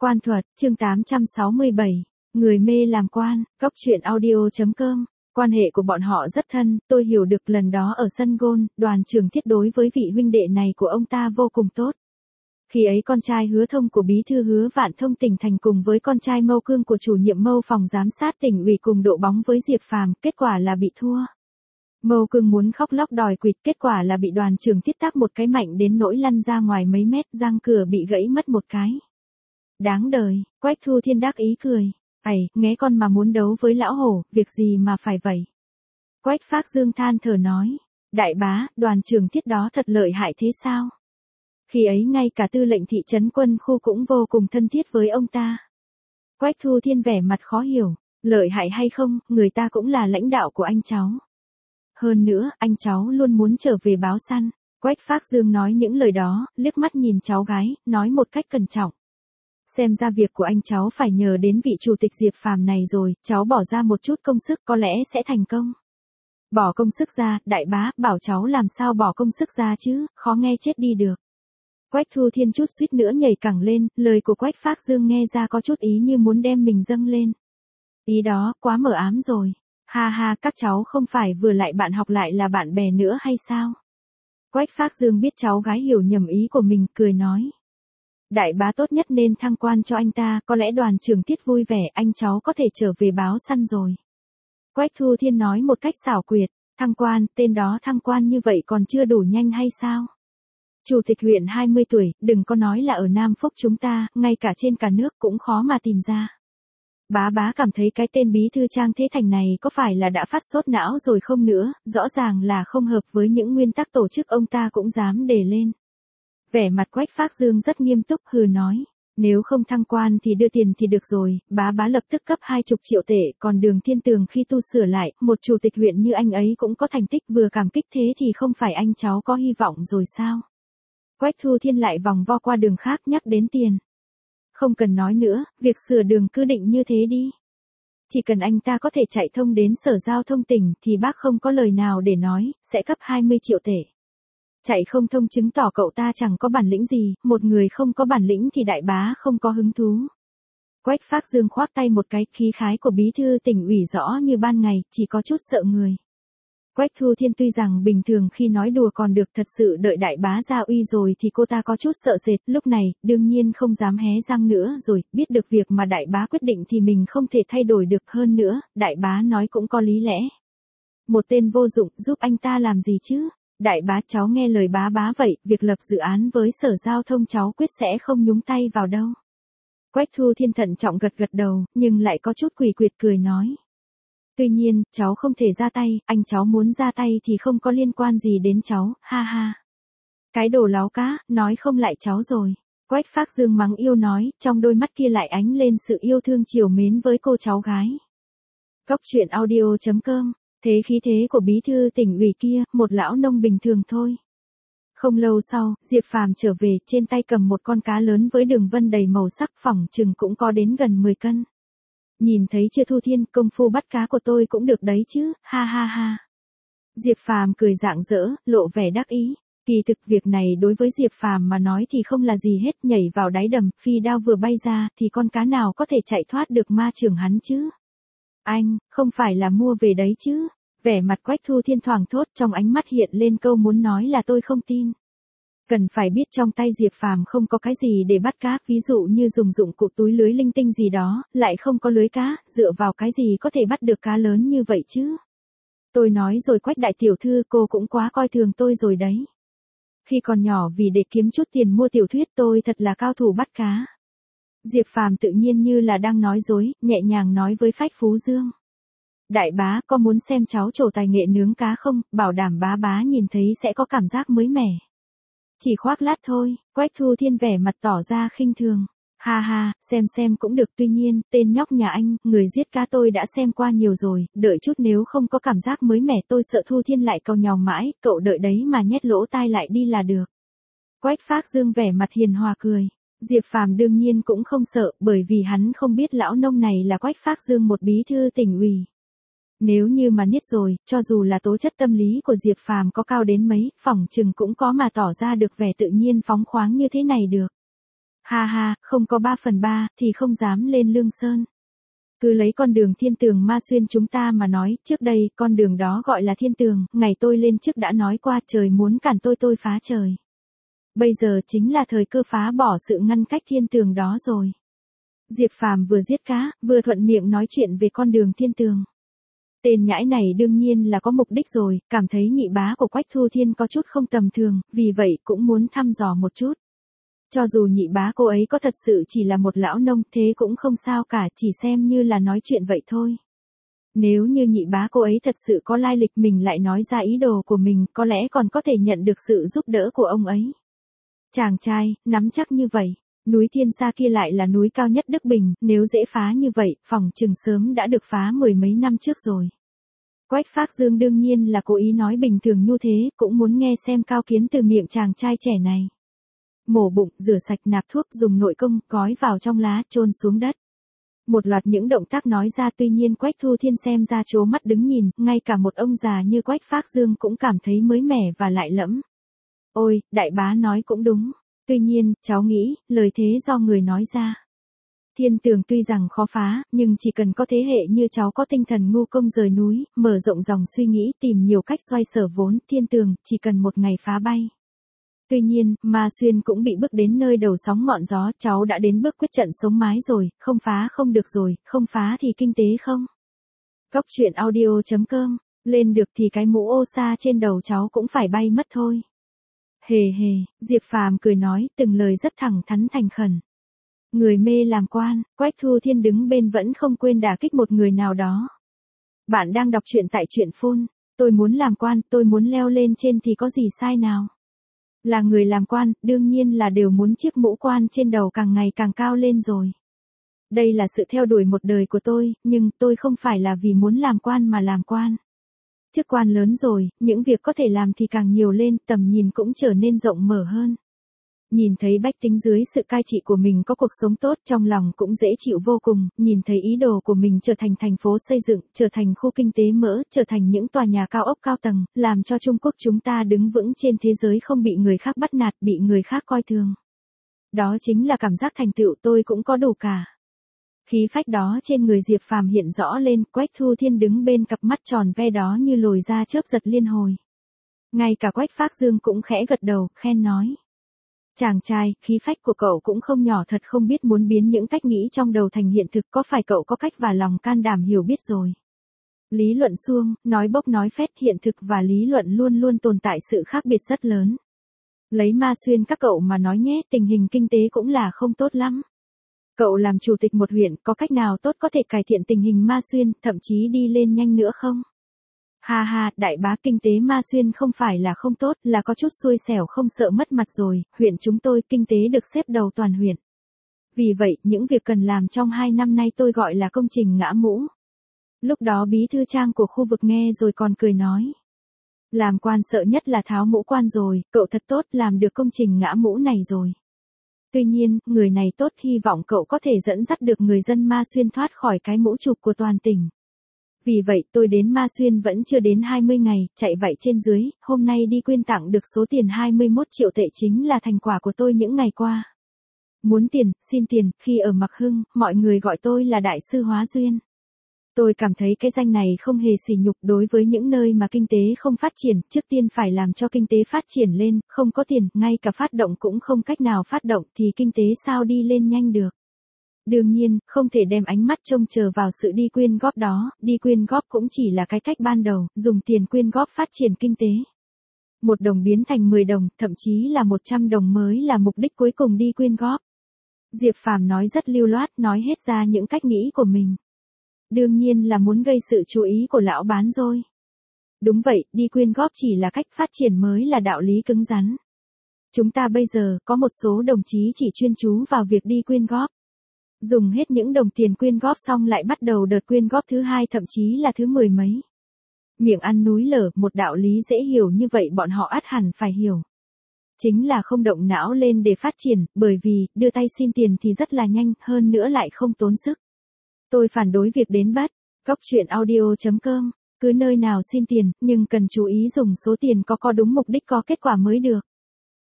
Quan thuật, chương 867. Người mê làm quan, góc truyện audio.com. Quan hệ của bọn họ rất thân, tôi hiểu được lần đó ở sân golf, Đoàn Trường Thiết đối với vị huynh đệ này của ông ta vô cùng tốt. Khi ấy con trai Hứa Thông của bí thư Hứa Vạn Thông tỉnh thành cùng với con trai Mâu Cương của chủ nhiệm Mâu phòng giám sát tỉnh ủy cùng độ bóng với Diệp Phàm, kết quả là bị thua. Mâu Cương muốn khóc lóc đòi quỵt, kết quả là bị Đoàn Trường Thiết tát một cái mạnh đến nỗi lăn ra ngoài mấy mét, răng cửa bị gãy mất một cái. Đáng đời, Quách Thu Thiên đắc ý cười. Nghe con mà muốn đấu với lão hổ, việc gì mà phải vậy? Quách Phác Dương than thở nói. Đại bá, Đoàn Trường Thiết đó thật lợi hại thế sao? Khi ấy ngay cả tư lệnh thị trấn quân khu cũng vô cùng thân thiết với ông ta. Quách Thu Thiên vẻ mặt khó hiểu. Lợi hại hay không, người ta cũng là lãnh đạo của anh cháu. Hơn nữa, anh cháu luôn muốn trở về báo săn. Quách Phác Dương nói những lời đó, liếc mắt nhìn cháu gái, nói một cách cẩn trọng. Xem ra việc của anh cháu phải nhờ đến vị chủ tịch Diệp Phàm này rồi, cháu bỏ ra một chút công sức có lẽ sẽ thành công. Bỏ công sức ra, đại bá, bảo cháu làm sao bỏ công sức ra chứ, khó nghe chết đi được. Quách Thu Thiên chút suýt nữa nhảy cẳng lên, lời của Quách Phác Dương nghe ra có chút ý như muốn đem mình dâng lên. Ý đó, quá mờ ám rồi. Ha ha, các cháu không phải vừa lại bạn học lại là bạn bè nữa hay sao? Quách Phác Dương biết cháu gái hiểu nhầm ý của mình, cười nói. Đại bá tốt nhất nên thăng quan cho anh ta, có lẽ Đoàn Trường Thiết vui vẻ, anh cháu có thể trở về báo săn rồi. Quách Thu Thiên nói một cách xảo quyệt, thăng quan, tên đó thăng quan như vậy còn chưa đủ nhanh hay sao? Chủ tịch huyện 20 tuổi, đừng có nói là ở Nam Phúc chúng ta, ngay cả trên cả nước cũng khó mà tìm ra. Bá cảm thấy cái tên bí thư Trang Thế Thành này có phải là đã phát sốt não rồi không nữa, rõ ràng là không hợp với những nguyên tắc tổ chức ông ta cũng dám đề lên. Vẻ mặt Quách Phác Dương rất nghiêm túc hừ nói, nếu không thăng quan thì đưa tiền thì được rồi, bá lập tức cấp 20 triệu tệ, còn Đường Thiên Tường khi tu sửa lại, một chủ tịch huyện như anh ấy cũng có thành tích vừa cảm kích thế thì không phải anh cháu có hy vọng rồi sao? Quách Thu Thiên lại vòng vo qua đường khác nhắc đến tiền. Không cần nói nữa, việc sửa đường cứ định như thế đi. Chỉ cần anh ta có thể chạy thông đến Sở Giao thông tỉnh thì bác không có lời nào để nói, sẽ cấp 20 triệu tệ. Chạy không thông chứng tỏ cậu ta chẳng có bản lĩnh gì, một người không có bản lĩnh thì đại bá không có hứng thú. Quách Phác Dương khoác tay một cái, khí khái của bí thư tỉnh ủy rõ như ban ngày, chỉ có chút sợ người. Quách Thu Thiên tuy rằng bình thường khi nói đùa còn được, thật sự đợi đại bá ra uy rồi thì cô ta có chút sợ sệt, lúc này, đương nhiên không dám hé răng nữa rồi, biết được việc mà đại bá quyết định thì mình không thể thay đổi được, hơn nữa, đại bá nói cũng có lý lẽ. Một tên vô dụng, giúp anh ta làm gì chứ? Đại bá, cháu nghe lời bá vậy, việc lập dự án với Sở Giao thông cháu quyết sẽ không nhúng tay vào đâu. Quách Thu Thiên thận trọng gật đầu, nhưng lại có chút quỷ quyệt cười nói. Tuy nhiên, cháu không thể ra tay, anh cháu muốn ra tay thì không có liên quan gì đến cháu, ha ha. Cái đồ láo cá, nói không lại cháu rồi. Quách Phác Dương mắng yêu nói, trong đôi mắt kia lại ánh lên sự yêu thương trìu mến với cô cháu gái. Góc truyện audio.com. Thế khí thế của bí thư tỉnh ủy kia, một lão nông bình thường thôi. Không lâu sau, Diệp Phàm trở về, trên tay cầm một con cá lớn với đường vân đầy màu sắc, phỏng chừng cũng có đến gần 10 cân. Nhìn thấy chưa Thu Thiên, công phu bắt cá của tôi cũng được đấy chứ, ha ha ha. Diệp Phàm cười rạng rỡ, lộ vẻ đắc ý. Kỳ thực việc này đối với Diệp Phàm mà nói thì không là gì hết, nhảy vào đáy đầm, phi đao vừa bay ra thì con cá nào có thể chạy thoát được ma trưởng hắn chứ. Anh, không phải là mua về đấy chứ? Vẻ mặt Quách Thu Thiên thoảng thốt, trong ánh mắt hiện lên câu muốn nói là tôi không tin. Cần phải biết trong tay Diệp Phàm không có cái gì để bắt cá, ví dụ như dùng dụng cụ túi lưới linh tinh gì đó, lại không có lưới cá, dựa vào cái gì có thể bắt được cá lớn như vậy chứ? Tôi nói rồi Quách đại tiểu thư, cô cũng quá coi thường tôi rồi đấy. Khi còn nhỏ vì để kiếm chút tiền mua tiểu thuyết tôi thật là cao thủ bắt cá. Diệp Phàm tự nhiên như là đang nói dối, nhẹ nhàng nói với Phách Phú Dương. Đại bá, có muốn xem cháu trổ tài nghệ nướng cá không, bảo đảm bá nhìn thấy sẽ có cảm giác mới mẻ. Chỉ khoác lát thôi, Quách Thu Thiên vẻ mặt tỏ ra khinh thường. Ha ha, xem cũng được, tuy nhiên, tên nhóc nhà anh, người giết cá tôi đã xem qua nhiều rồi, đợi chút nếu không có cảm giác mới mẻ tôi sợ Thu Thiên lại cau nhàu mãi, cậu đợi đấy mà nhét lỗ tai lại đi là được. Quách Phác Dương vẻ mặt hiền hòa cười. Diệp Phàm đương nhiên cũng không sợ, bởi vì hắn không biết lão nông này là Quách Phác Dương một bí thư tỉnh ủy. Nếu như mà niết rồi, cho dù là tố chất tâm lý của Diệp Phàm có cao đến mấy, phỏng chừng cũng có mà tỏ ra được vẻ tự nhiên phóng khoáng như thế này được. Ha ha, không có 3/3 thì không dám lên Lương Sơn. Cứ lấy con đường Thiên Tường Ma Xuyên chúng ta mà nói, trước đây con đường đó gọi là Thiên Tường, ngày tôi lên trước đã nói qua trời muốn cản tôi phá trời. Bây giờ chính là thời cơ phá bỏ sự ngăn cách Thiên Tường đó rồi. Diệp Phàm vừa giết cá, vừa thuận miệng nói chuyện về con đường Thiên Tường. Tên nhãi này đương nhiên là có mục đích rồi, cảm thấy nhị bá của Quách Thu Thiên có chút không tầm thường, vì vậy cũng muốn thăm dò một chút. Cho dù nhị bá cô ấy có thật sự chỉ là một lão nông thế cũng không sao cả, chỉ xem như là nói chuyện vậy thôi. Nếu như nhị bá cô ấy thật sự có lai lịch mình lại nói ra ý đồ của mình, có lẽ còn có thể nhận được sự giúp đỡ của ông ấy. Chàng trai, nắm chắc như vậy, núi Thiên Sa kia lại là núi cao nhất Đức Bình, nếu dễ phá như vậy, phòng chừng sớm đã được phá mười mấy năm trước rồi. Quách Phác Dương đương nhiên là cố ý nói bình thường như thế, cũng muốn nghe xem cao kiến từ miệng chàng trai trẻ này. Mổ bụng, rửa sạch, nạp thuốc, dùng nội công, gói vào trong lá, chôn xuống đất. Một loạt những động tác nói ra, tuy nhiên Quách Thu Thiên xem ra trố mắt đứng nhìn, ngay cả một ông già như Quách Phác Dương cũng cảm thấy mới mẻ và lạ lẫm. Ôi, đại bá nói cũng đúng. Tuy nhiên, cháu nghĩ, lời thế do người nói ra. Thiên Tường tuy rằng khó phá, nhưng chỉ cần có thế hệ như cháu có tinh thần ngu công rời núi, mở rộng dòng suy nghĩ, tìm nhiều cách xoay sở vốn, Thiên Tường chỉ cần một ngày phá bay. Tuy nhiên, Ma Xuyên cũng bị bước đến nơi đầu sóng ngọn gió, cháu đã đến bước quyết trận sống mái rồi, không phá không được rồi, không phá thì kinh tế không. Cốc truyện audio.com, lên được thì cái mũ ô sa trên đầu cháu cũng phải bay mất thôi. Hề hề, Diệp Phàm cười nói, từng lời rất thẳng thắn thành khẩn. Người mê làm quan, Quách Thu Thiên đứng bên vẫn không quên đả kích một người nào đó. Bạn đang đọc truyện tại truyện phone, tôi muốn làm quan, tôi muốn leo lên trên thì có gì sai nào. Là người làm quan, đương nhiên là đều muốn chiếc mũ quan trên đầu càng ngày càng cao lên rồi. Đây là sự theo đuổi một đời của tôi, nhưng tôi không phải là vì muốn làm quan mà làm quan. Chức quan lớn rồi, những việc có thể làm thì càng nhiều lên, tầm nhìn cũng trở nên rộng mở hơn. Nhìn thấy bách tính dưới sự cai trị của mình có cuộc sống tốt, trong lòng cũng dễ chịu vô cùng, nhìn thấy ý đồ của mình trở thành thành phố xây dựng, trở thành khu kinh tế mỡ, trở thành những tòa nhà cao ốc cao tầng, làm cho Trung Quốc chúng ta đứng vững trên thế giới không bị người khác bắt nạt, bị người khác coi thường. Đó chính là cảm giác thành tựu tôi cũng có đủ cả. Khí phách đó trên người Diệp Phàm hiện rõ lên, Quách Thu Thiên đứng bên cặp mắt tròn ve đó như lồi ra chớp giật liên hồi. Ngay cả Quách Phác Dương cũng khẽ gật đầu, khen nói. Chàng trai, khí phách của cậu cũng không nhỏ thật, không biết muốn biến những cách nghĩ trong đầu thành hiện thực, có phải cậu có cách và lòng can đảm hiểu biết rồi. Lý luận suông, nói bốc nói phét, hiện thực và lý luận luôn luôn tồn tại sự khác biệt rất lớn. Lấy Ma Xuyên các cậu mà nói nhé, tình hình kinh tế cũng là không tốt lắm. Cậu làm chủ tịch một huyện, có cách nào tốt có thể cải thiện tình hình Ma Xuyên, thậm chí đi lên nhanh nữa không? Ha ha, đại bá, kinh tế Ma Xuyên không phải là không tốt, là có chút xui xẻo không sợ mất mặt rồi, huyện chúng tôi kinh tế được xếp đầu toàn huyện. Vì vậy, những việc cần làm trong 2 năm nay tôi gọi là công trình ngã mũ. Lúc đó bí thư Trang của khu vực nghe rồi còn cười nói. Làm quan sợ nhất là tháo mũ quan rồi, cậu thật tốt làm được công trình ngã mũ này rồi. Tuy nhiên, người này tốt, hy vọng cậu có thể dẫn dắt được người dân Ma Xuyên thoát khỏi cái mũ chụp của toàn tỉnh. Vì vậy tôi đến Ma Xuyên vẫn chưa đến 20 ngày, chạy vậy trên dưới, hôm nay đi quyên tặng được số tiền 21 triệu tệ chính là thành quả của tôi những ngày qua. Muốn tiền, xin tiền, khi ở Mạc Hưng, mọi người gọi tôi là Đại sư Hóa Duyên. Tôi cảm thấy cái danh này không hề sỉ nhục đối với những nơi mà kinh tế không phát triển, trước tiên phải làm cho kinh tế phát triển lên, không có tiền, ngay cả phát động cũng không cách nào phát động thì kinh tế sao đi lên nhanh được. Đương nhiên, không thể đem ánh mắt trông chờ vào sự đi quyên góp đó, đi quyên góp cũng chỉ là cái cách ban đầu, dùng tiền quyên góp phát triển kinh tế. 1 đồng biến thành 10 đồng, thậm chí là 100 đồng mới là mục đích cuối cùng đi quyên góp. Diệp Phàm nói rất lưu loát, nói hết ra những cách nghĩ của mình. Đương nhiên là muốn gây sự chú ý của lão bán rồi. Đúng vậy, đi quyên góp chỉ là cách phát triển mới là đạo lý cứng rắn. Chúng ta bây giờ có một số đồng chí chỉ chuyên chú vào việc đi quyên góp. Dùng hết những đồng tiền quyên góp xong lại bắt đầu đợt quyên góp thứ 2 thậm chí là thứ 10 mấy. Miệng ăn núi lở, một đạo lý dễ hiểu như vậy bọn họ ắt hẳn phải hiểu. Chính là không động não lên để phát triển, bởi vì, đưa tay xin tiền thì rất là nhanh, hơn nữa lại không tốn sức. Tôi phản đối việc đến bắt, cốc truyện audio.com, cứ nơi nào xin tiền, nhưng cần chú ý dùng số tiền có đúng mục đích có kết quả mới được.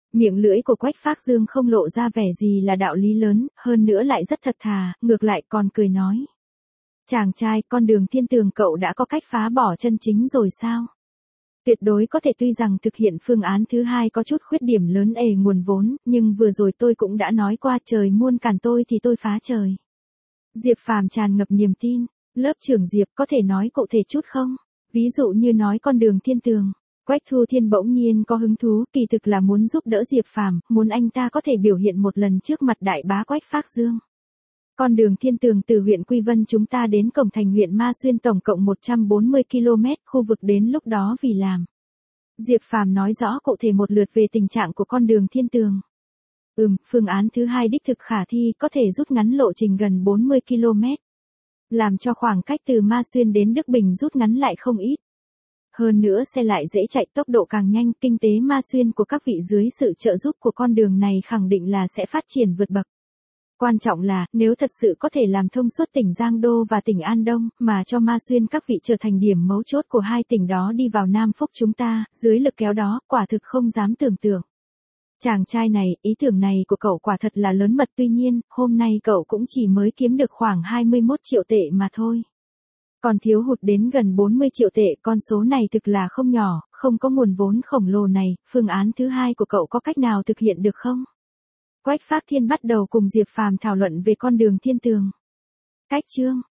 Miệng lưỡi của Quách Phác Dương không lộ ra vẻ gì là đạo lý lớn, hơn nữa lại rất thật thà, ngược lại còn cười nói. Chàng trai, con đường thiên tường cậu đã có cách phá bỏ chân chính rồi sao? Tuyệt đối có thể, tuy rằng thực hiện phương án thứ hai có chút khuyết điểm lớn nguồn vốn, nhưng vừa rồi tôi cũng đã nói qua, trời muôn cản tôi thì tôi phá trời. Diệp Phàm tràn ngập niềm tin. Lớp trưởng Diệp, có thể nói cụ thể chút không? Ví dụ như nói con đường thiên tường. Quách Thu Thiên bỗng nhiên có hứng thú, kỳ thực là muốn giúp đỡ Diệp Phàm, muốn anh ta có thể biểu hiện một lần trước mặt đại bá Quách Phác Dương. Con đường thiên tường từ huyện Quy Vân chúng ta đến cổng thành huyện Ma Xuyên tổng cộng 140 km, khu vực đến lúc đó vì làm. Diệp Phàm nói rõ cụ thể một lượt về tình trạng của con đường thiên tường. Phương án thứ hai đích thực khả thi, có thể rút ngắn lộ trình gần 40 km. Làm cho khoảng cách từ Ma Xuyên đến Đức Bình rút ngắn lại không ít. Hơn nữa xe lại dễ chạy, tốc độ càng nhanh, kinh tế Ma Xuyên của các vị dưới sự trợ giúp của con đường này khẳng định là sẽ phát triển vượt bậc. Quan trọng là, nếu thật sự có thể làm thông suốt tỉnh Giang Đô và tỉnh An Đông, mà cho Ma Xuyên các vị trở thành điểm mấu chốt của hai tỉnh đó đi vào Nam Phúc chúng ta, dưới lực kéo đó, quả thực không dám tưởng tượng. Chàng trai này, ý tưởng này của cậu quả thật là lớn mật, tuy nhiên, hôm nay cậu cũng chỉ mới kiếm được khoảng 21 triệu tệ mà thôi. Còn thiếu hụt đến gần 40 triệu tệ, con số này thực là không nhỏ, không có nguồn vốn khổng lồ này, phương án thứ hai của cậu có cách nào thực hiện được không? Quách Phác Thiên bắt đầu cùng Diệp Phàm thảo luận về con đường thiên tường. Cách chương